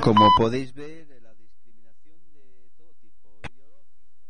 Como podéis ver, la discriminación de todo tipo, ideológica.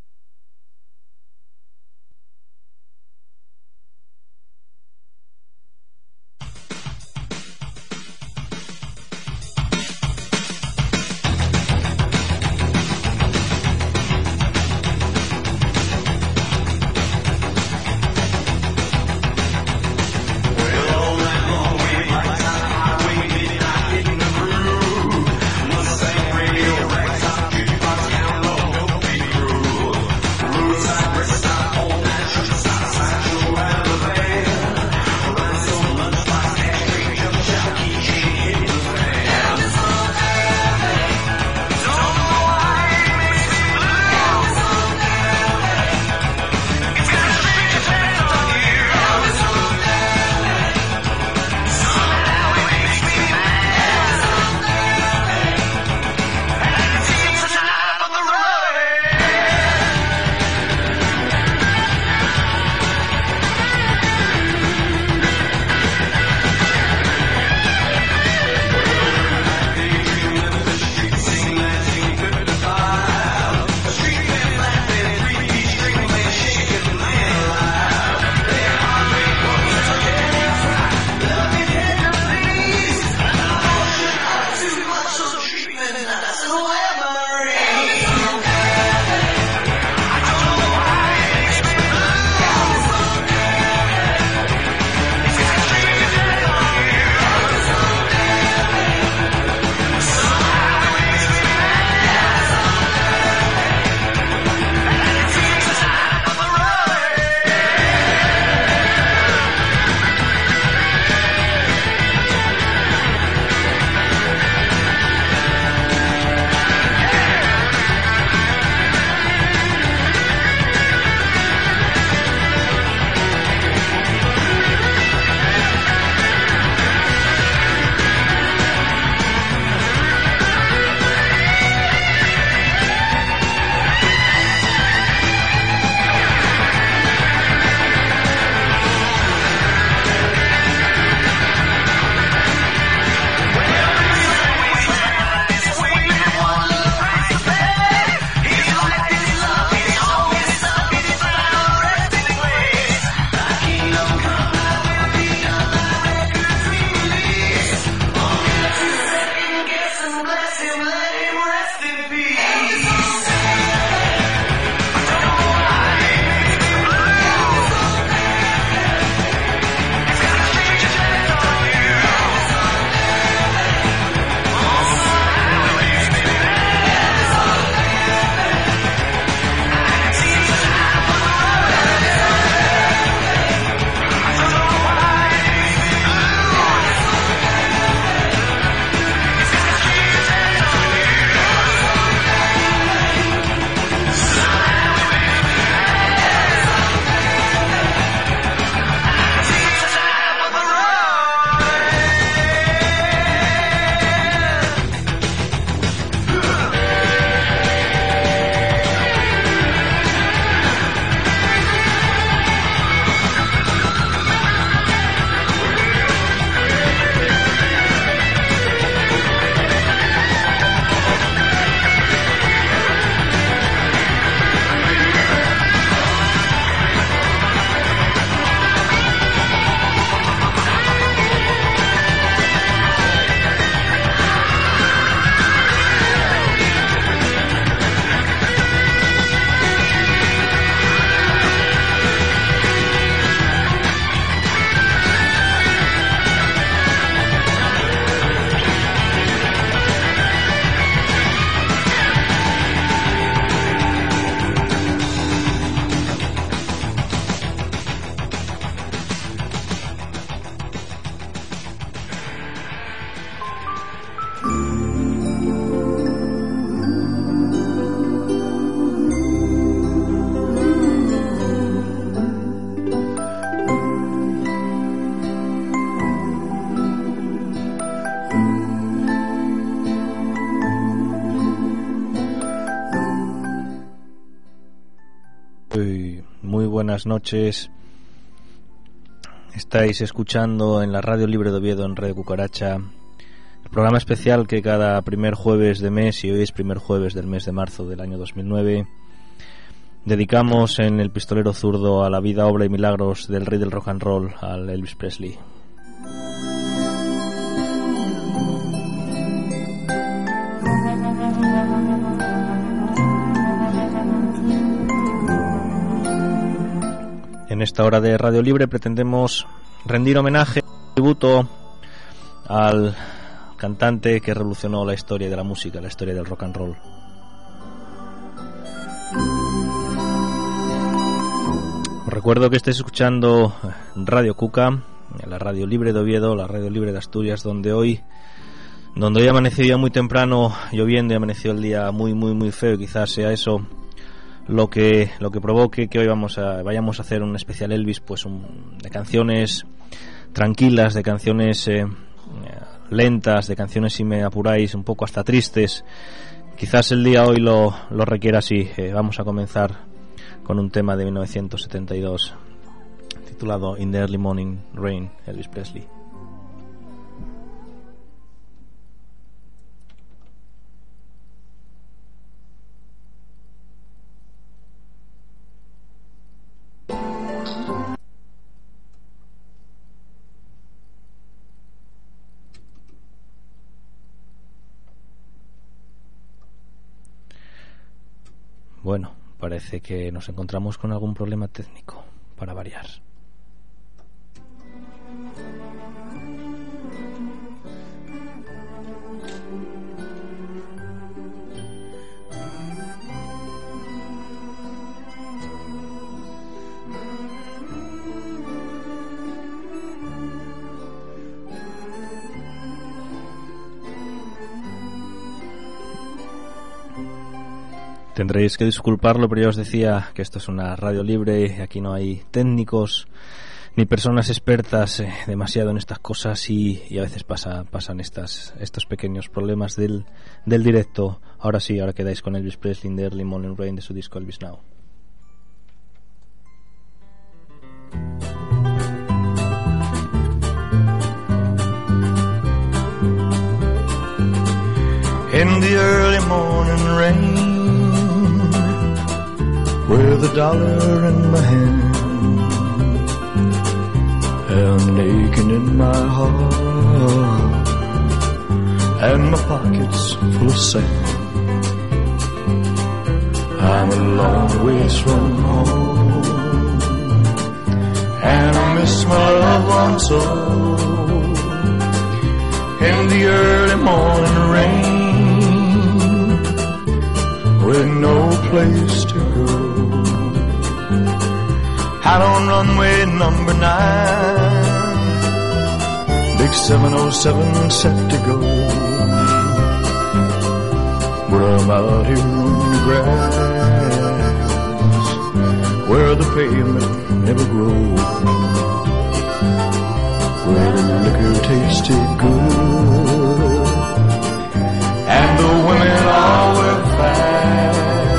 Muy buenas noches. Estáis escuchando en la Radio Libre de Oviedo, en Radio Cucaracha, el Programa especial que cada primer jueves de mes, y hoy es primer jueves del mes de marzo del año 2009, dedicamos en El Pistolero Zurdo a la vida, obra y milagros del rey del rock and roll, al Elvis Presley. En esta hora de Radio Libre pretendemos rendir homenaje, tributo al cantante que revolucionó la historia de la música, la historia del rock and roll. Os recuerdo que estáis escuchando Radio Cuca, la Radio Libre de Oviedo, la Radio Libre de Asturias, donde hoy amaneció ya muy temprano lloviendo y amaneció el día muy feo, y quizás sea eso lo que provoque que hoy vayamos a hacer un especial Elvis, pues de canciones tranquilas, de canciones lentas, de canciones, si me apuráis, un poco hasta tristes. Quizás el día hoy lo requiera así. Vamos a comenzar con un tema de 1972 titulado In the Early Morning Rain, Elvis Presley. Bueno, parece que nos encontramos con algún problema técnico, para variar. Tendréis que disculparlo, pero ya os decía que esto es una radio libre, aquí no hay técnicos ni personas expertas demasiado en estas cosas, y a veces pasan estos pequeños problemas del directo. Ahora sí, ahora quedáis con Elvis Presley in the Early Morning Rain de su disco Elvis Now. In the early morning rain, with a dollar in my hand and aching in my heart, and my pockets full of sand, I'm a long ways from home, and I miss my loved one so. In the early morning rain, with no place to go, out on runway number 9, big 707 set to go, but I'm out here on the grass, where the pavement never grows, where the liquor tasted good, and the women all were fast.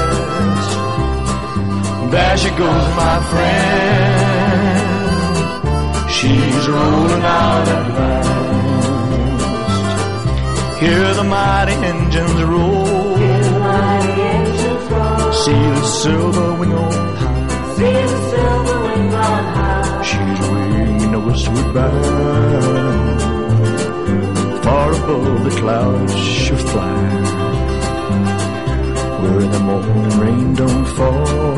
There she goes, my friend, she's rolling out at last. Hear the mighty engines roll, see the silver wing on high, she's winging westward bound, far above the clouds she'll fly, where the morning rain don't fall,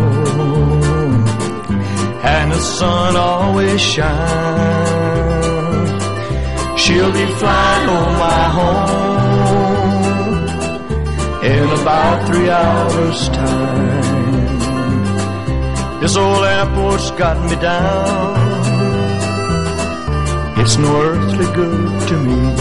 and the sun always shines. She'll be flying over my home in about 3 hours' time. This old airport's got me down, it's no earthly good to me,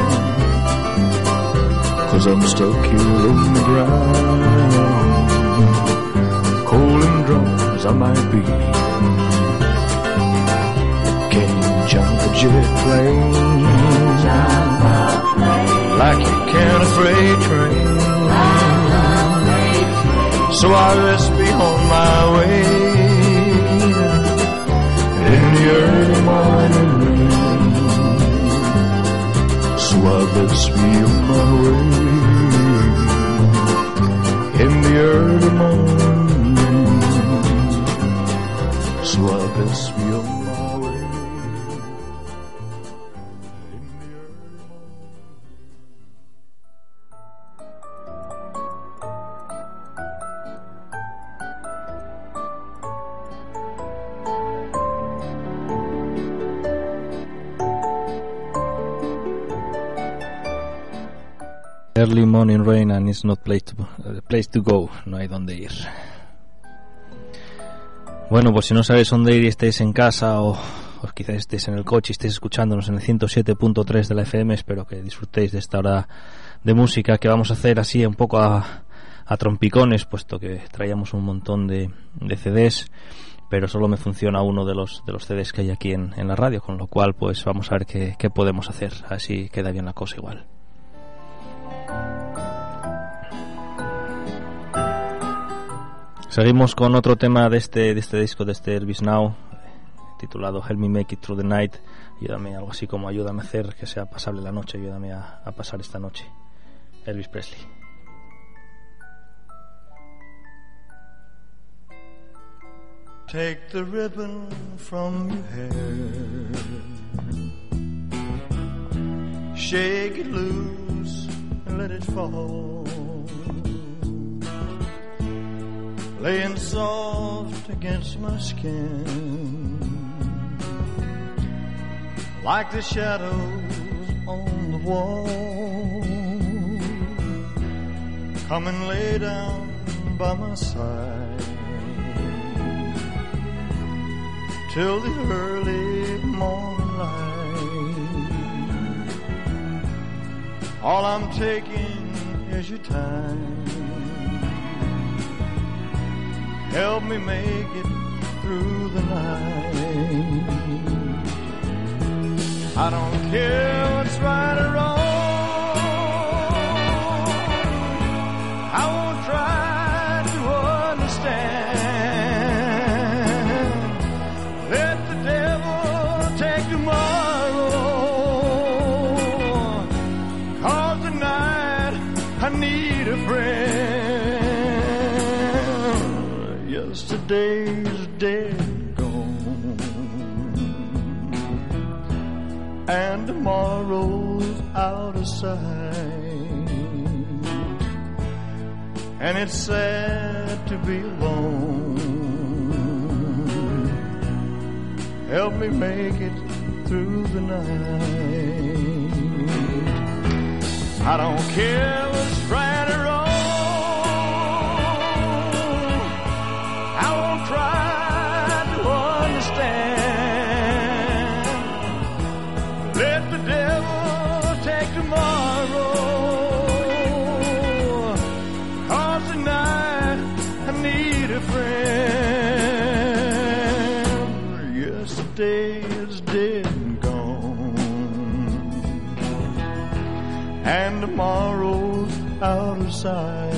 'cause I'm stuck here on the ground, cold and drunk as I might be. Can't jump a jet plane like you can a freight train, so I rest be on my way in the early morning rain. So I best be on my way in the early morning. So I best be on my way in the early morning. Early morning rain and it's not place to go. No hay dónde ir. Bueno, pues si no sabes dónde ir y estés en casa o quizás estés en el coche y estés escuchándonos en el 107.3 de la FM, espero que disfrutéis de esta hora de música que vamos a hacer así un poco a trompicones, puesto que traíamos un montón de CDs, pero solo me funciona uno de los CDs que hay aquí en la radio, con lo cual pues vamos a ver qué podemos hacer, así queda bien la cosa igual. Seguimos con otro tema de este disco, de este Elvis Now, titulado Help Me Make It Through the Night. Ayúdame, algo así como ayúdame a hacer que sea pasable la noche, ayúdame a pasar esta noche. Elvis Presley. Take the ribbon from your hair, shake it loose and let it fall, laying soft against my skin, like the shadows on the wall. Come and lay down by my side till the early morning light. All I'm taking is your time. Help me make it through the night. I don't care what's right or wrong. I won't try to understand. Let the devil take tomorrow, 'cause tonight I need a friend. Yesterday's dead and gone, and tomorrow's out of sight. And it's sad to be alone. Help me make it through the night. I don't care what's right or wrong. I won't try to understand. Let the devil take tomorrow, 'cause tonight I need a friend. Yesterday is dead and gone, and tomorrow's out of sight.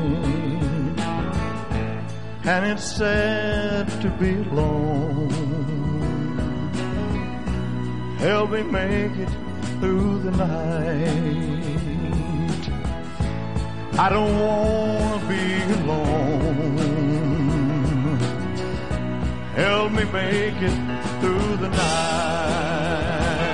And it's sad to be alone. Help me make it through the night. I don't wanna be alone. Help me make it through the night.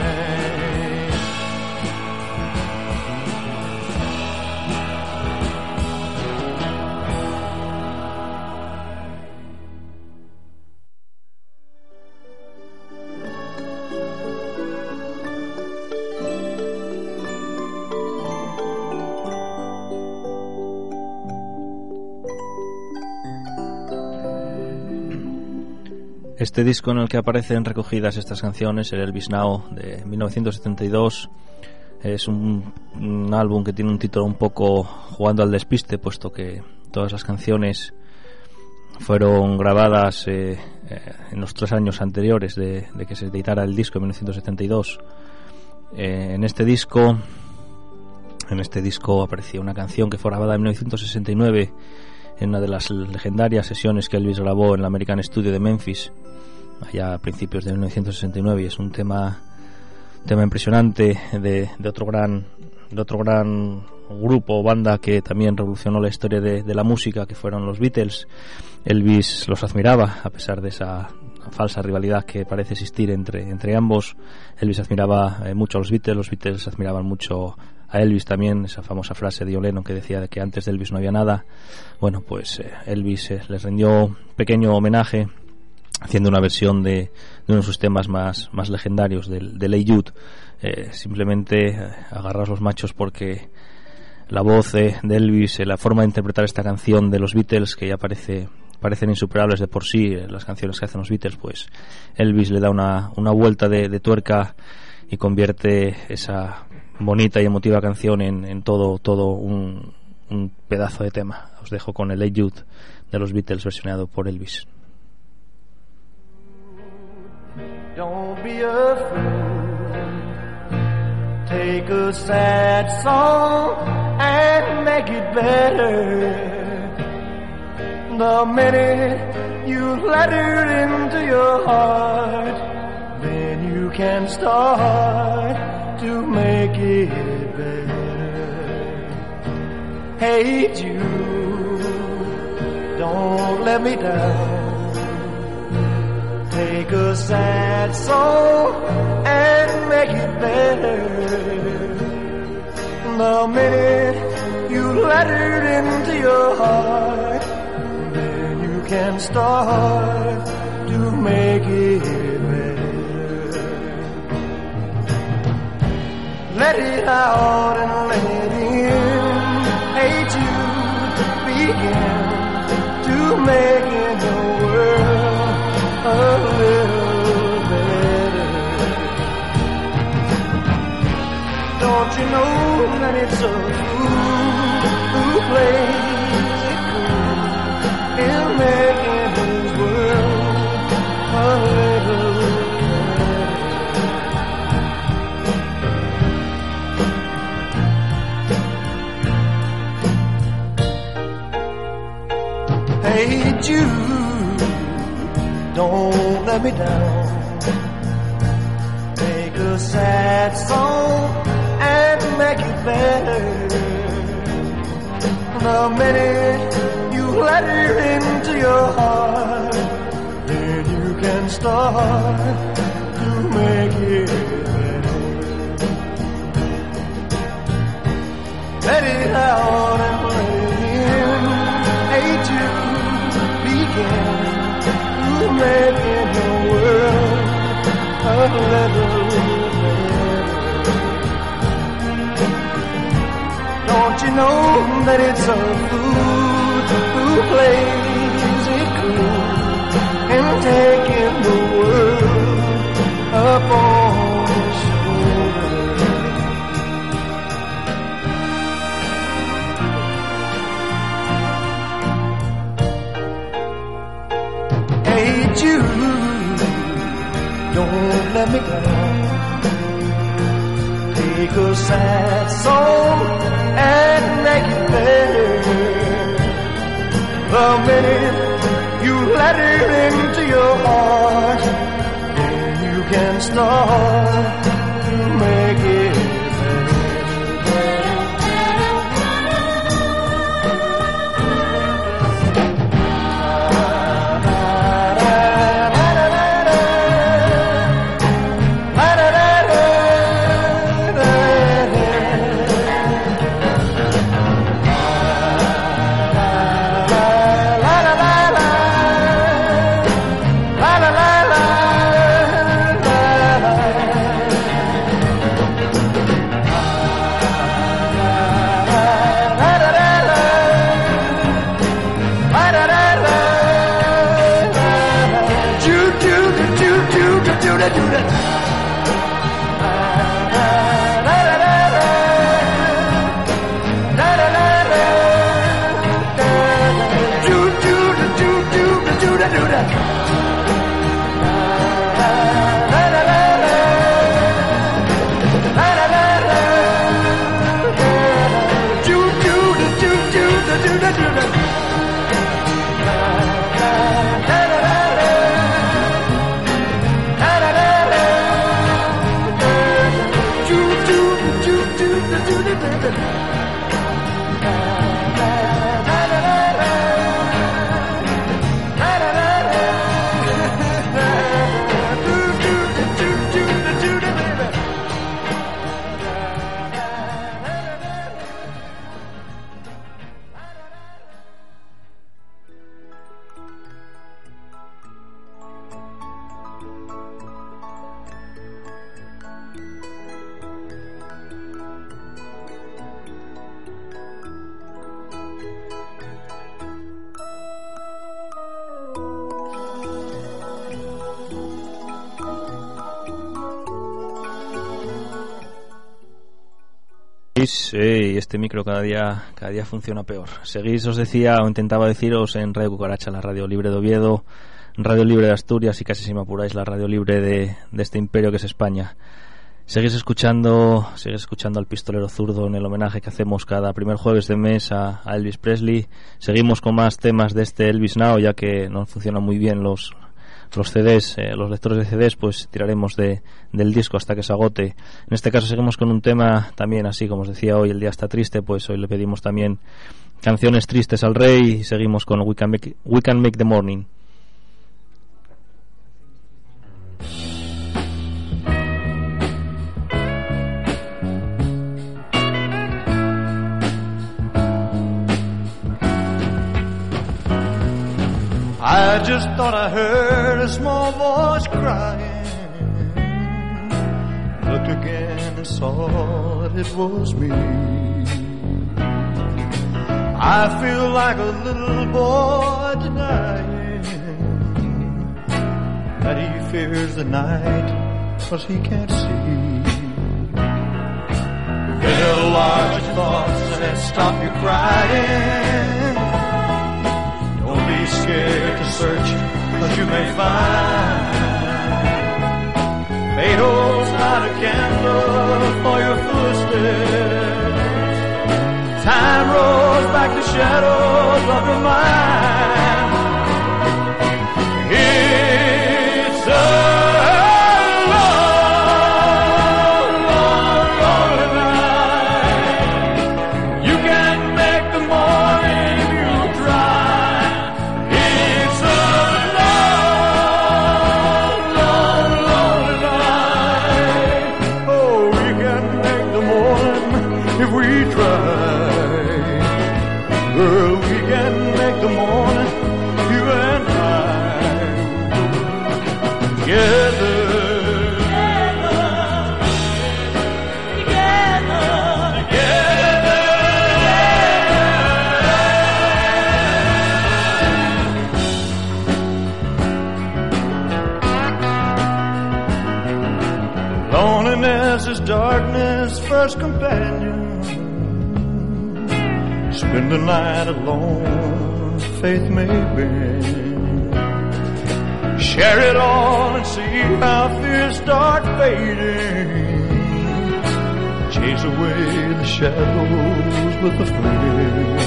Este disco en el que aparecen recogidas estas canciones, el Elvis Now de 1972, es un álbum que tiene un título un poco jugando al despiste, puesto que todas las canciones fueron grabadas en los 3 años anteriores de que se editara el disco en 1972. En este disco aparecía una canción que fue grabada en 1969 en una de las legendarias sesiones que Elvis grabó en el American Studio de Memphis allá a principios de 1969, y es un tema tema impresionante de otro gran grupo o banda que también revolucionó la historia de la música, que fueron los Beatles. Elvis los admiraba, a pesar de esa falsa rivalidad que parece existir entre ambos. Elvis admiraba mucho a los Beatles admiraban mucho a Elvis también. Esa famosa frase de John Lennon que decía de que antes de Elvis no había nada. Bueno, pues Elvis les rindió un pequeño homenaje haciendo una versión de uno de sus temas más legendarios, del Hey Jude. Simplemente agarraos los machos, porque la voz de Elvis, la forma de interpretar esta canción de los Beatles, que ya parecen insuperables de por sí, las canciones que hacen los Beatles, pues Elvis le da una vuelta de tuerca y convierte esa bonita y emotiva canción en todo un pedazo de tema. Os dejo con el Hey Jude de los Beatles versionado por Elvis. Don't be afraid. Take a sad song and make it better. The minute you let it into your heart, then you can start to make it better. Hey Jude, don't let me down. Take a sad song and make it better. The minute you let it into your heart, then you can start to make it better. Let it out and let it in. Hey Jude, begin to make it the world a little better. Don't you know that it's a fool who plays it cool in making his world a little better? Hey Jude, don't let me down. Take a sad song and make it better. The minute you let it into your heart, then you can start to make it better. Let it out and let it in. Hey Jude, begin making the world a little better. Don't you know that it's a fool who plays it cool and taking the world up on his shoulder? Hey Jude, don't let me down. Take a sad song and make it better. The minute you let it into your heart, then you can start to make it better. Y este micro cada día funciona peor. Seguís, os decía o intentaba deciros, en Radio Cucaracha, la radio libre de Oviedo, radio libre de Asturias y, casi si me apuráis, la radio libre de este imperio que es España. Seguís escuchando al Pistolero Zurdo en el homenaje que hacemos cada primer jueves de mes a Elvis Presley. Seguimos con más temas de este Elvis Now, ya que no funcionan muy bien los CDs, los lectores de CDs, pues tiraremos del disco hasta que se agote. En este caso seguimos con un tema también así, como os decía, hoy el día está triste, pues hoy le pedimos también canciones tristes al rey y seguimos con We Can Make the Morning. I just thought I heard a small voice crying. Looked again and saw that it was me. I feel like a little boy denying that he fears the night 'cause he can't see. Get a large thoughts and stop your crying. Don't be scared to search, 'cause you may find fate holds out a candle for your footsteps. Time rolls back the shadows of your mind. It's a long, long, lonely night. You can make the morning if you try. It's a long, long, lonely night. Oh, we can make the morning if we try. Girl, we can make the morning, you and I, together. Loneliness is darkness' first companion. Spend the night alone, faith may bend. Share it all and see how fears start fading. Chase away the shadows with a friend.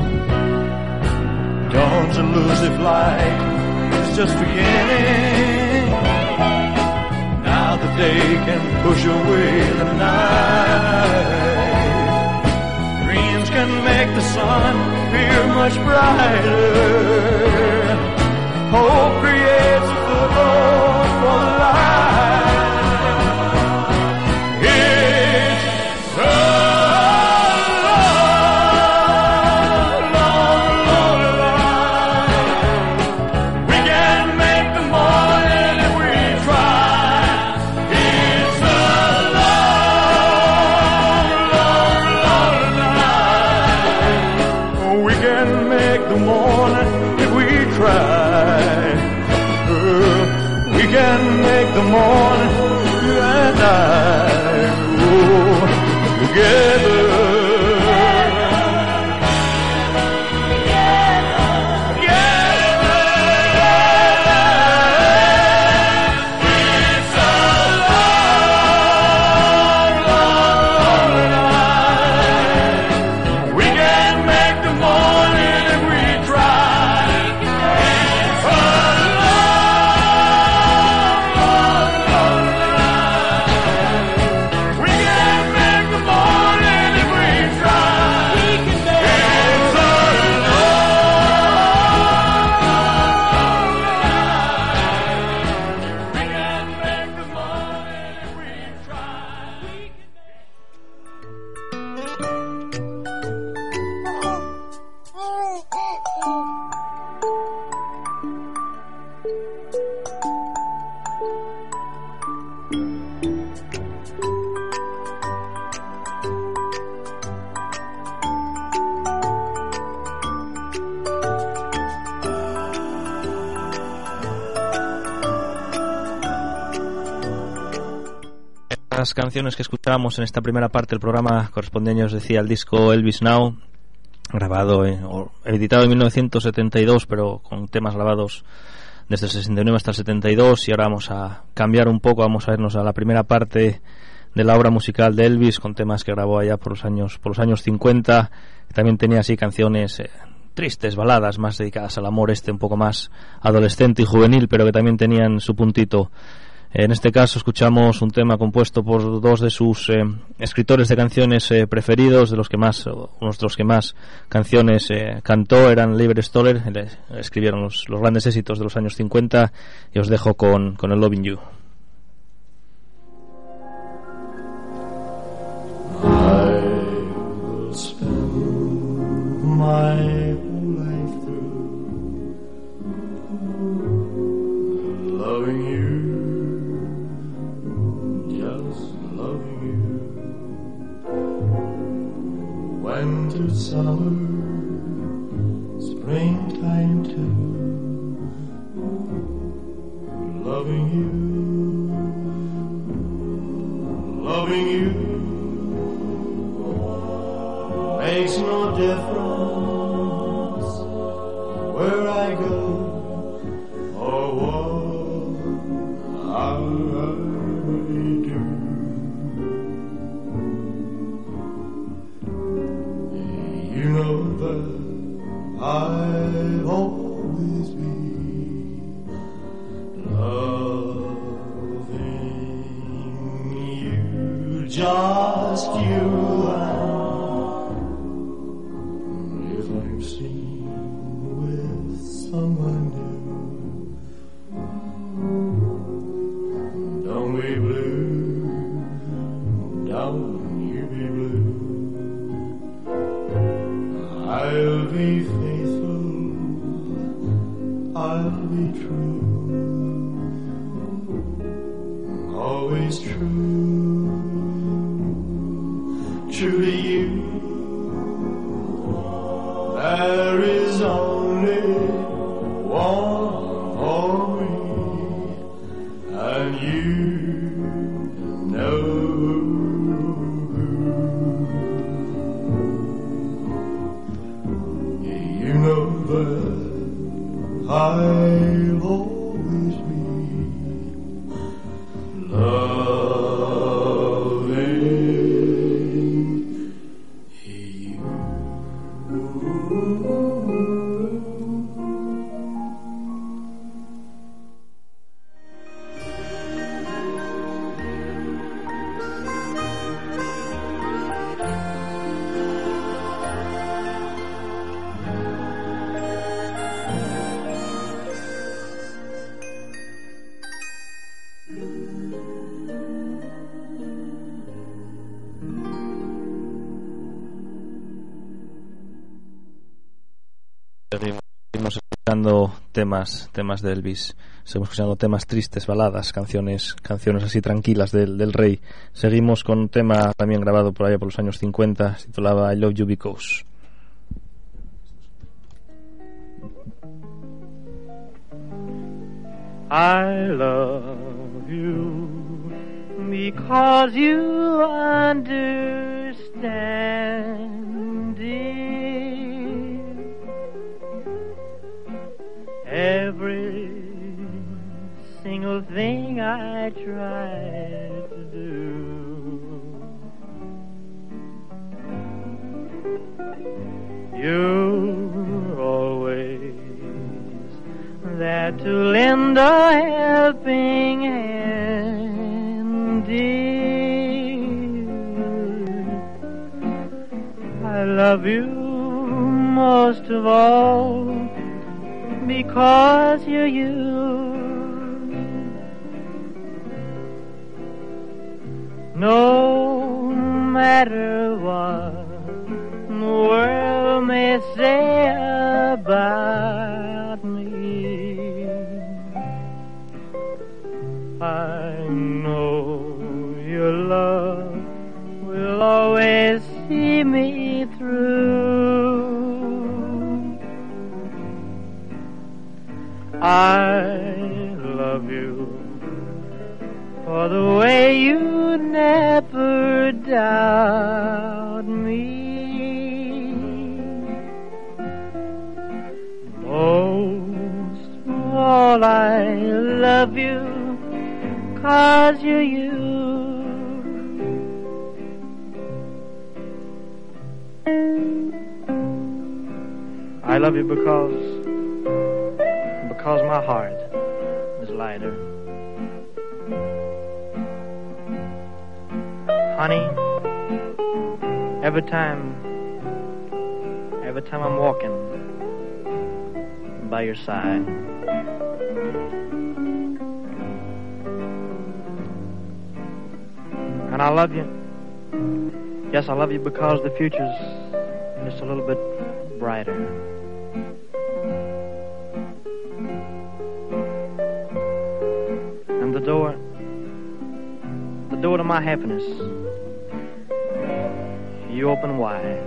Dawn's elusive light is just beginning. Now the day can push away the night. Dreams can make the sun appear much brighter. Hope creates a foothold for the light. It's a long, long, lonely night. We can make the morning if we try. It's a long, long, lonely night. We can make the morning if we try. We can make the morning, you and I, oh, together. Morning. Las canciones que escuchábamos en esta primera parte del programa corresponden, os decía, al disco Elvis Now, grabado o editado en 1972, pero con temas grabados desde el 69 hasta el 72. Y ahora vamos a cambiar un poco, vamos a irnos a la primera parte de la obra musical de Elvis, con temas que grabó allá por los años 50. También tenía así canciones tristes, baladas más dedicadas al amor, un poco más adolescente y juvenil, pero que también tenían su puntito. En este caso escuchamos un tema compuesto por dos de sus escritores de canciones preferidos, unos de los que más canciones cantó, eran Leiber Stoller. Escribieron los grandes éxitos de los años 50, y os dejo con el Loving You. I will spend my whole life through loving you, just loving you. Winter, summer, springtime too, loving you. Makes no difference where I go or what I do. You know that I've always been loving you, just you. Someone new, don't be blue, don't you be blue. I'll be faithful, I'll be true, always true, true to you. There is only one for me, and you know who. You know that I've always been loving you. Seguimos escuchando temas de Elvis. Seguimos escuchando temas tristes, baladas, canciones así tranquilas del rey. Seguimos con un tema también grabado por allá por los años 50, se titulaba I Love You Because. I love you because you understand, dear. Every single thing I try to do, you're always there to lend a helping hand, dear. I love you most of all because you're you. No matter what the world may say about me, I know your love will always see me through. I love you for the way you never doubt me. Most of all, I love you 'cause you're you. I love you because my heart is lighter. Honey, every time I'm walking by your side, and I love you. Yes, I love you because the future's just a little bit brighter. And the door to my happiness, you open wide.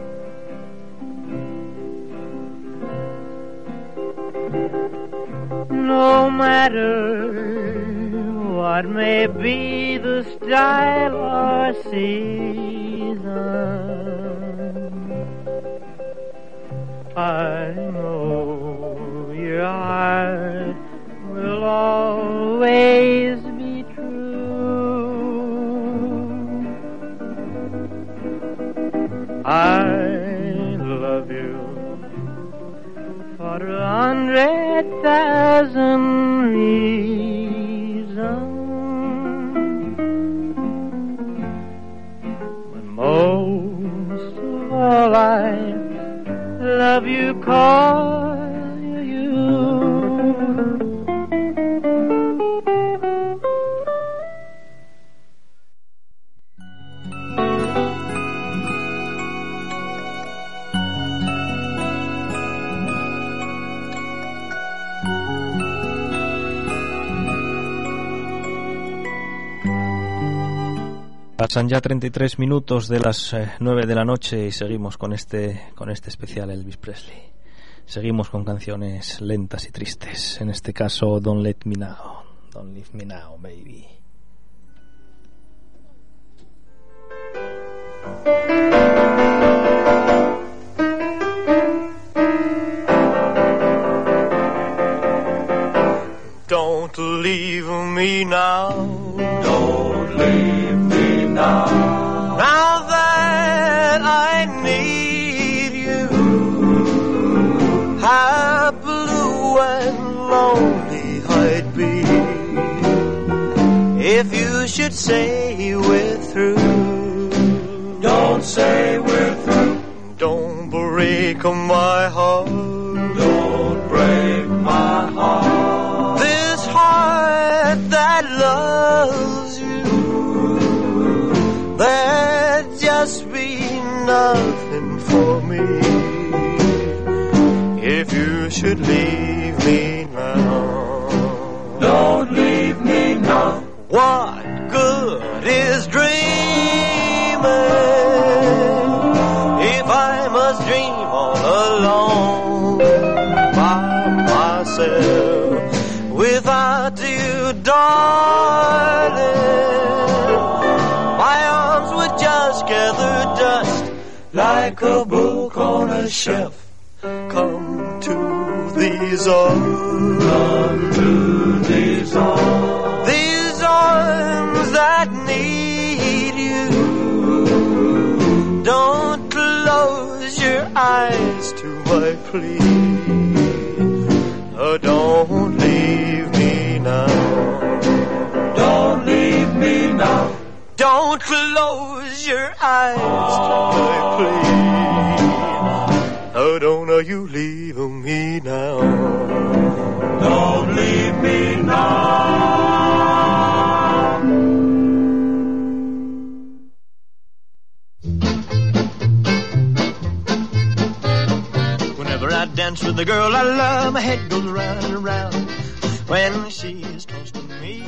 No matter what may be the style or season, I know your heart will always be true. I love you for 100,000 reasons, but most of all I love you 'cause you're you. Pasan ya 33 minutos de las 9 de la noche y seguimos con este especial Elvis Presley. Seguimos con canciones lentas y tristes. En este caso, Don't Let Me Now. Don't Leave Me Now, baby. Don't leave me now. Don't leave me now. Now that I need you, how blue and lonely I'd be if you should say we're through. Don't say we're through. Don't break my heart. Don't break my heart. This heart that loves you, there'd just be nothing for me if you should leave me now. Don't leave me now. What good is dreaming if I must dream all alone by myself without you, darling? My arms would just gather dust like a book on a shelf. Come to these arms. Come to these arms. These arms that need you. Don't close your eyes to my plea. Oh, don't leave me now. Don't leave me now. Don't close your eyes to my plea. Oh, don't you leave me now. Don't leave me now. Whenever I dance with the girl I love, my head goes round and round. When she is close to me,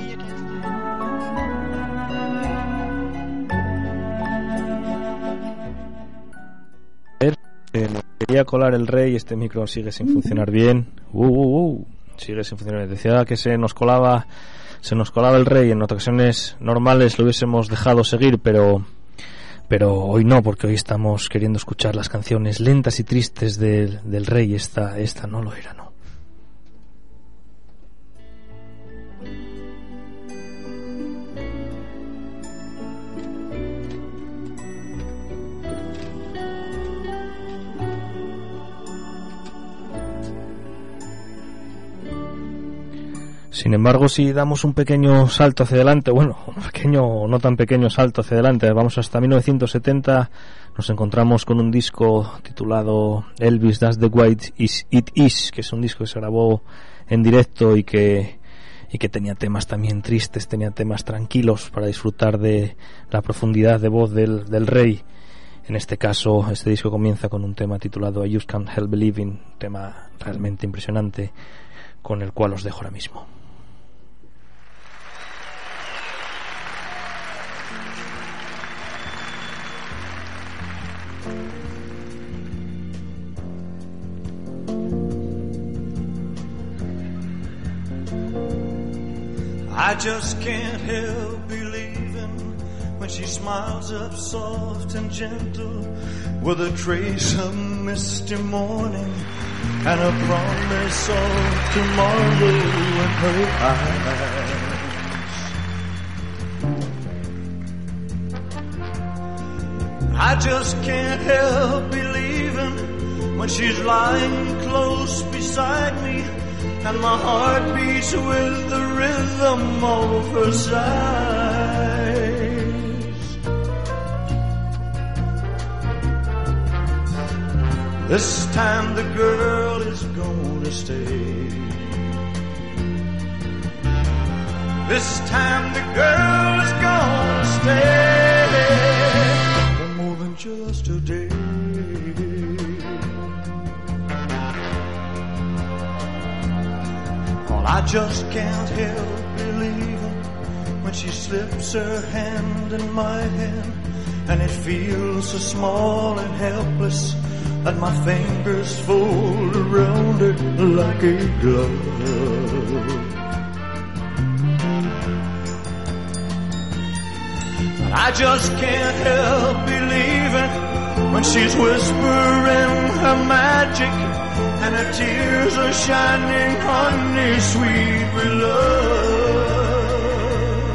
quería colar el rey. Este micro sigue sin funcionar bien. Sigue sin funcionar. Decía que se nos colaba se nos colaba el rey. En ocasiones normales lo hubiésemos dejado seguir, pero hoy no, porque hoy estamos queriendo escuchar las canciones lentas y tristes del rey. Esta no lo era, ¿no? Sin embargo, si damos un pequeño salto hacia adelante, bueno, un pequeño o no tan pequeño salto hacia adelante, vamos hasta 1970, nos encontramos con un disco titulado Elvis That's the Way It Is, que es un disco que se grabó en directo y que tenía temas también tristes, tenía temas tranquilos para disfrutar de la profundidad de voz del rey. En este caso, este disco comienza con un tema titulado I Just Can't Help Believing, un tema realmente impresionante con el cual os dejo ahora mismo. I just can't help believing when she smiles up soft and gentle with a trace of misty morning and a promise of tomorrow in her eyes. I just can't help believing when she's lying close beside me and my heart beats with the rhythm of her sighs. This time the girl is gonna stay. This time the girl is gonna stay for more than just a day. I just can't help believing when she slips her hand in my hand and it feels so small and helpless that my fingers fold around it like a glove. I just can't help believing when she's whispering her magic and her tears are shining honey sweet with love.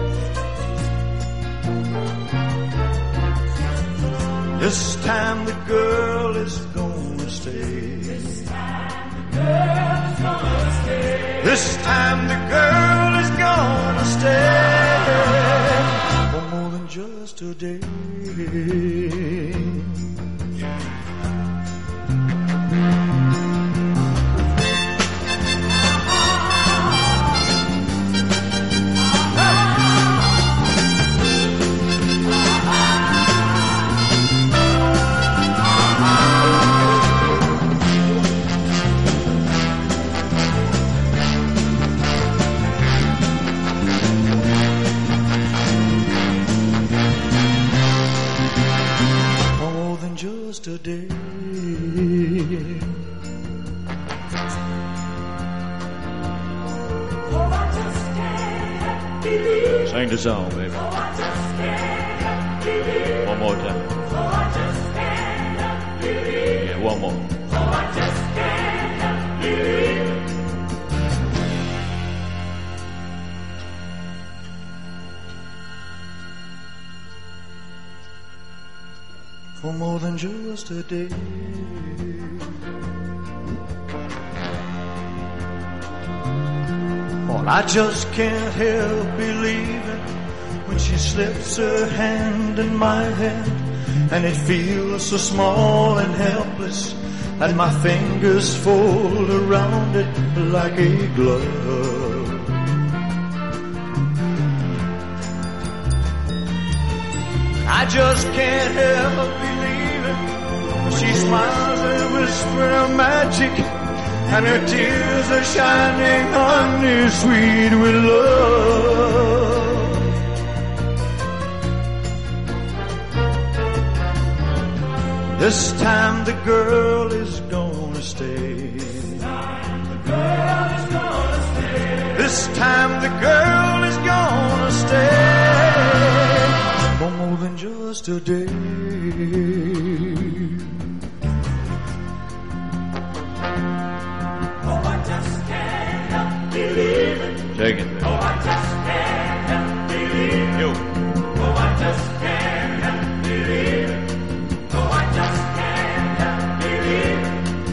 This time the girl is gonna stay. This time the girl is gonna stay. This time the girl is gonna stay for more than just a day. Today. Sing the song, baby. One more time. Yeah, one more. For more than just a day. Well, I just can't help believing when she slips her hand in my hand and it feels so small and helpless and my fingers fold around it like a glove. I just can't help believing she smiles and whispers magic and her tears are shining honey sweet with love. This time the girl is gonna stay. This time the girl is gonna stay. this time the girl is gonna stay for more than just a day. Oh, I just can't help believing. Take it. Oh, I just can't help believing. Yo. Oh, I just can't help believing. Oh, I just can't help believing.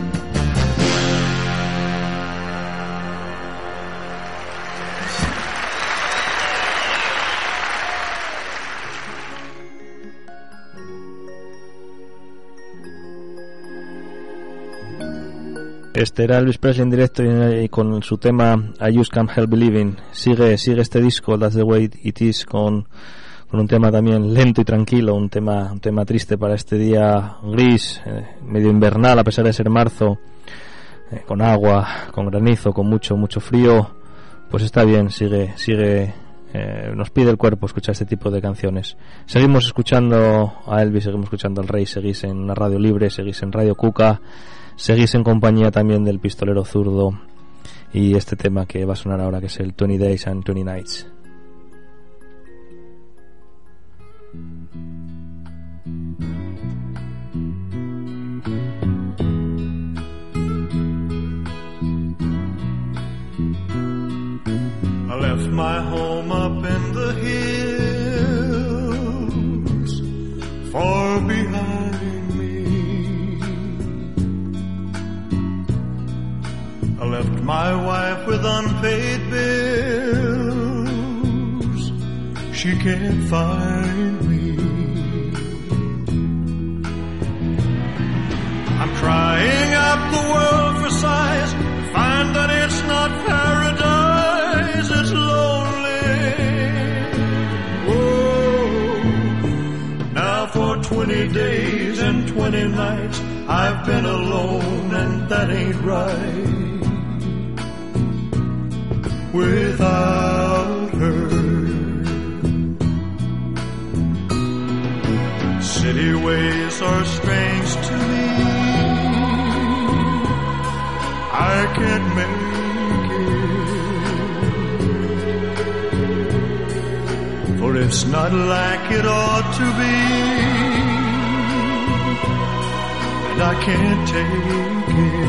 Este era Elvis Presley en directo y con su tema I Just Can't Help Believing. Sigue este disco That's the Way It Is con un tema también lento y tranquilo, un tema triste para este día gris, medio invernal a pesar de ser marzo, con agua, con granizo, con mucho frío. Pues está bien, sigue nos pide el cuerpo escuchar este tipo de canciones. Seguimos escuchando a Elvis, seguimos escuchando al Rey, seguís en la radio libre, seguís en Radio Cuca, seguís en compañía también del pistolero zurdo y este tema que va a sonar ahora, que es el 20 Days and 20 Nights. I left my home up in the hills, far behind me. I left my wife with unpaid bills. She can't find me. I'm crying out the world for sighs, find that it's not paradise. It's lonely. Oh, now for 20 days and 20 nights I've been alone, and that ain't right. Without her, city ways are strange to me. I can't make it, for it's not like it ought to be, and I can't take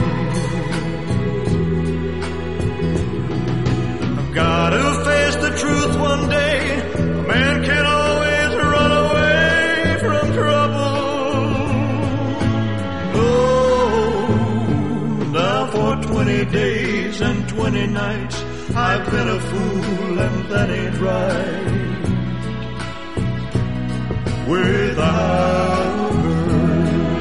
it. I've gotta face the truth one day. A man can't always run away from trouble. Oh, now for 20 days and 20 nights I've been a fool, and that ain't right. Without her,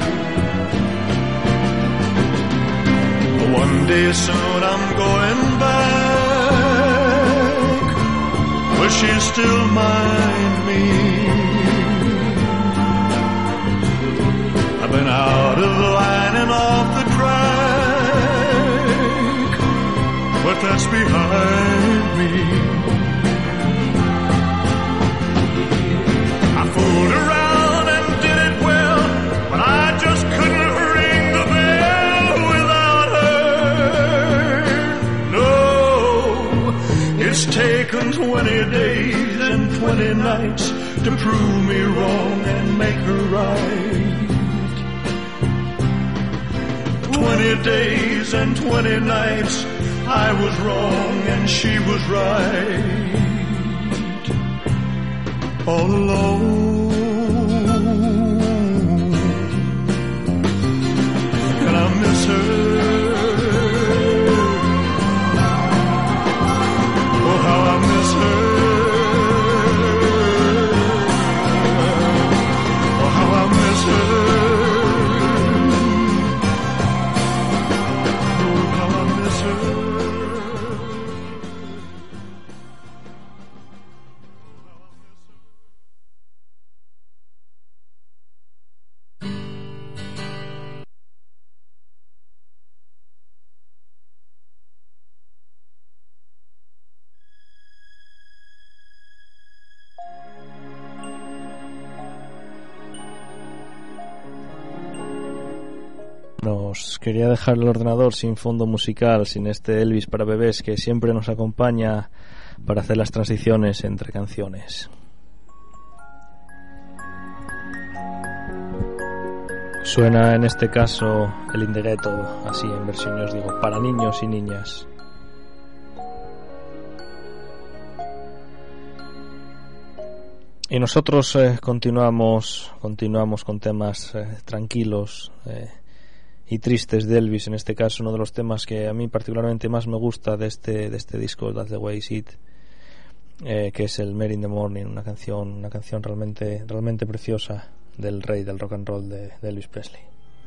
one day soon I'm going back, but she'll still mind me. I've been out of line and off the track, but that's behind me. I fooled around and did it well, but I just couldn't ring the bell without her. No, it's taken 20 days and 20 nights to prove me wrong and make her right. 20 days and 20 nights I was wrong and she was right. All alone, and I miss her. Oh, how I miss her. Oh, how I miss her. Oh, how I miss her. Nos quería dejar el ordenador sin fondo musical, sin este Elvis para bebés que siempre nos acompaña para hacer las transiciones entre canciones. Suena en este caso el In the Ghetto, así en versión, os digo, para niños y niñas. Y nosotros continuamos con temas tranquilos y tristes de Elvis. En este caso, uno de los temas que a mí particularmente más me gusta de este disco, That's the Way Is It, que es el Mary in the Morning, una canción realmente preciosa del rey del rock and roll de Elvis Presley.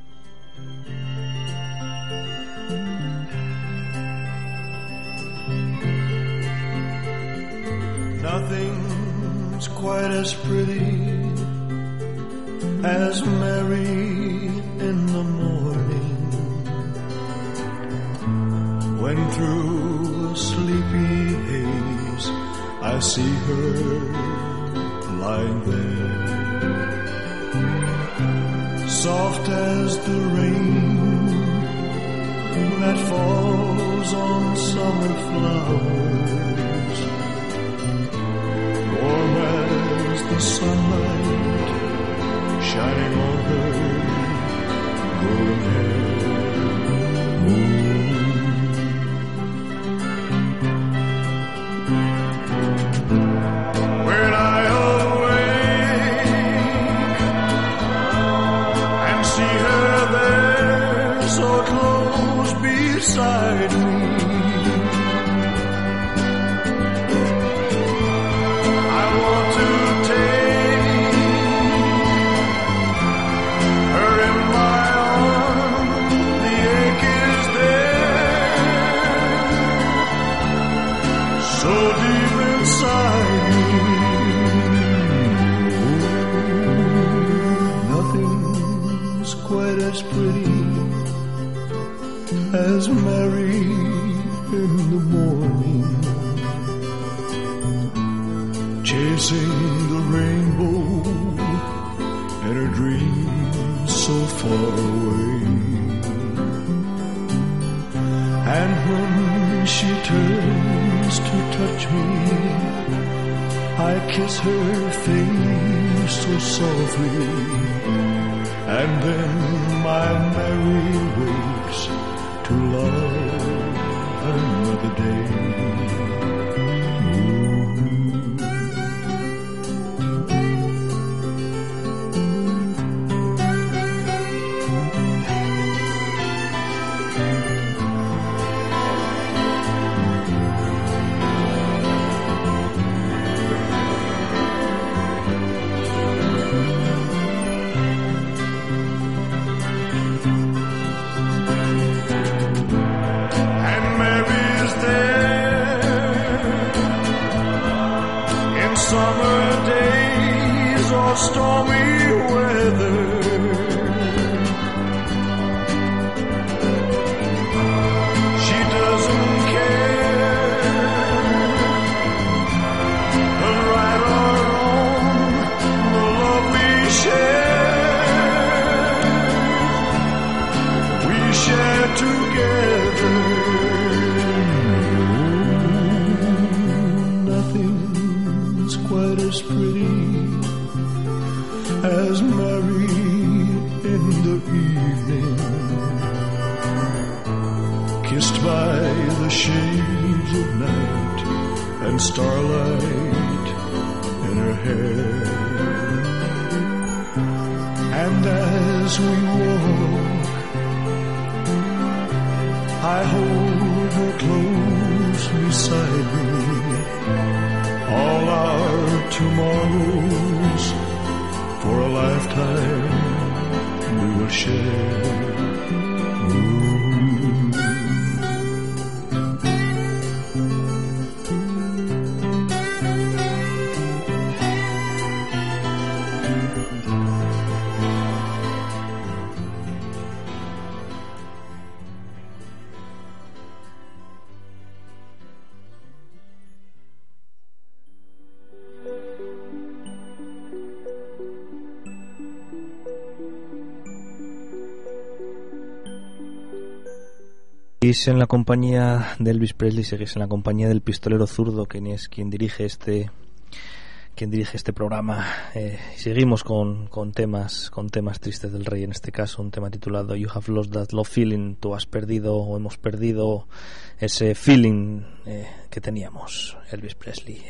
Nothing's quite as pretty as Mary in the morning, when through a sleepy haze I see her lying there, soft as the rain that falls on summer flowers, warm as the sunlight shining on her golden hair. When I awake and see her there so close beside me, I want to take her in my arms. The ache is there, so deep inside me. Nothing's quite as pretty as Mary in the morning, chasing the rainbow in her dreams so far away. And when she turns to touch me, I kiss her face so softly, and then my Mary wakes to love another day. Summer days or stormy weather, she doesn't care, but right or wrong, the love we share together. Nothing's quite as pretty as Mary in the evening, kissed by the shades of night and starlight in her hair. And as we walk, I hold her close beside me. All our tomorrows for a lifetime we will share. Seguís en la compañía de Elvis Presley, seguís en la compañía del pistolero zurdo, quien es quien dirige este programa. Seguimos con temas tristes del rey, en este caso un tema titulado You Have Lost That Love Feeling. Tú has perdido o hemos perdido ese feeling que teníamos. Elvis Presley.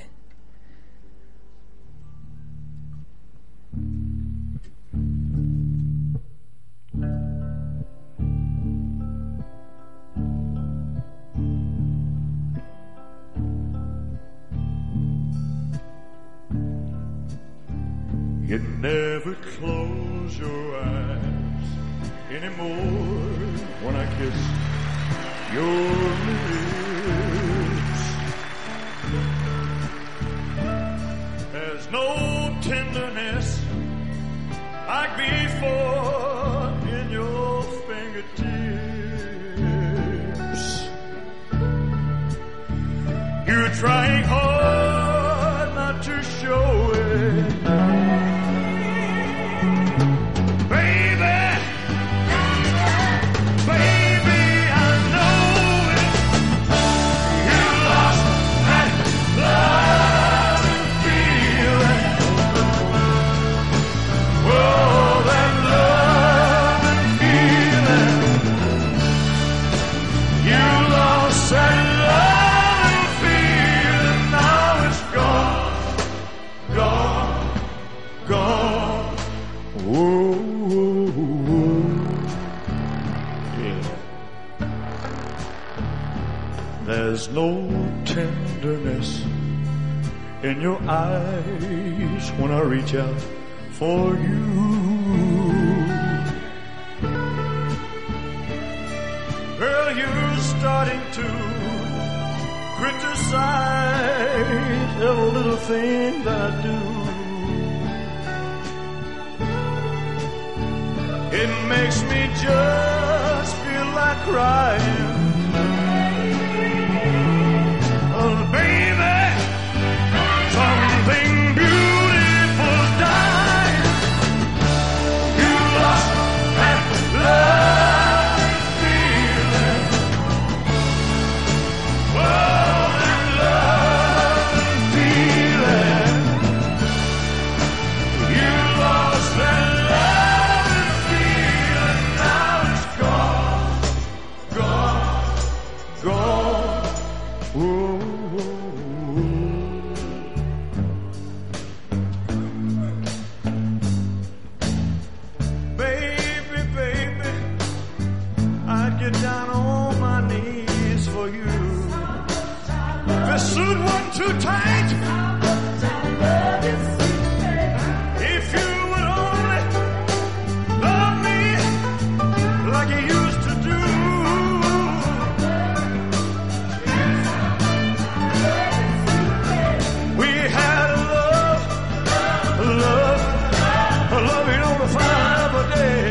You never close your eyes anymore when I kiss your lips. There's no tenderness like before in your fingertips. You're trying hard not to show it. There's no tenderness in your eyes when I reach out for you. Girl, you're starting to criticize every little thing that I do. It makes me just feel like crying. Baby, something beautiful died. You lost that love feeling. Oh, that love feeling. You lost that love feeling. Now it's gone, gone. Ooh. Down on my knees for you. The suit wasn't too tight. If you would only love me like you used to do. We had a love you know to find a day.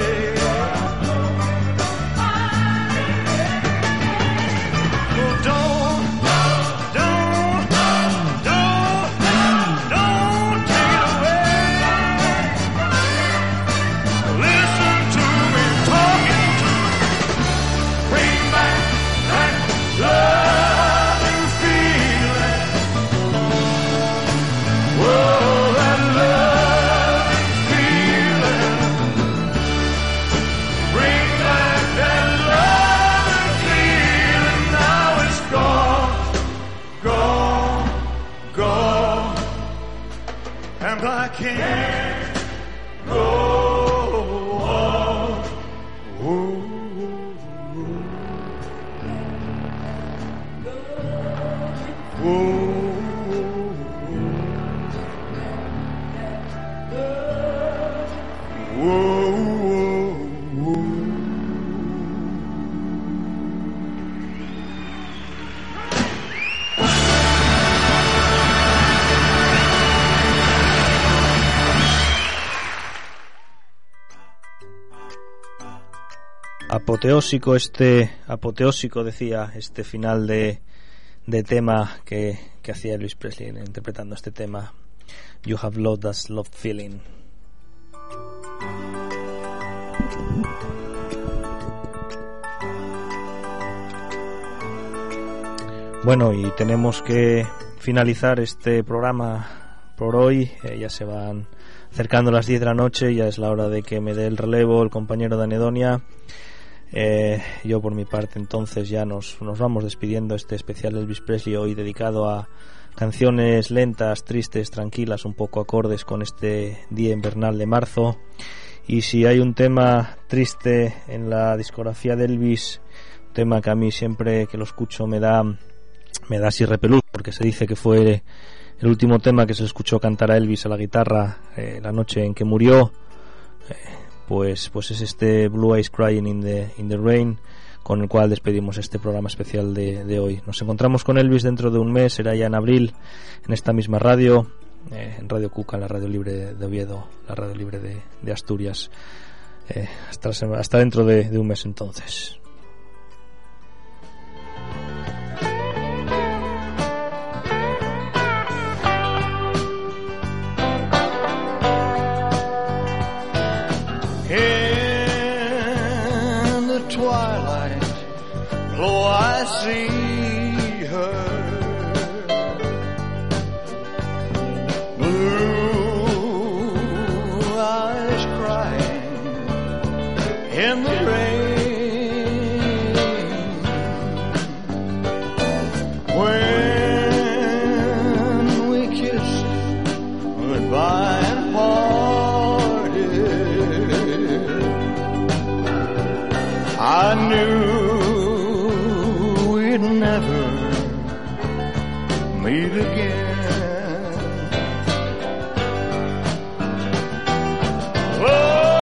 I can't go on. Apoteósico decía este final de tema que hacía Elvis Presley interpretando este tema You Have Lost That Love Feeling. Bueno, y tenemos que finalizar este programa por hoy. Ya se van acercando las 10 de la noche, ya es la hora de que me dé el relevo el compañero de Anedonia. Yo por mi parte entonces ya nos vamos despidiendo. Este especial Elvis Presley hoy dedicado a canciones lentas, tristes, tranquilas, un poco acordes con este día invernal de marzo. Y si hay un tema triste en la discografía de Elvis, un tema que a mí siempre que lo escucho me da así repelús, porque se dice que fue el último tema que se le escuchó cantar a Elvis a la guitarra la noche en que murió, pues es este Blue Eyes Crying in the Rain, con el cual despedimos este programa especial de hoy. Nos encontramos con Elvis dentro de un mes, será ya en abril, en esta misma radio, en Radio Cuca, en la Radio Libre de Oviedo, la Radio Libre de Asturias. Hasta dentro de un mes entonces. In the twilight glow I see her, blue eyes crying in the rain. When we kissed goodbye and parted, I knew we'd never meet again.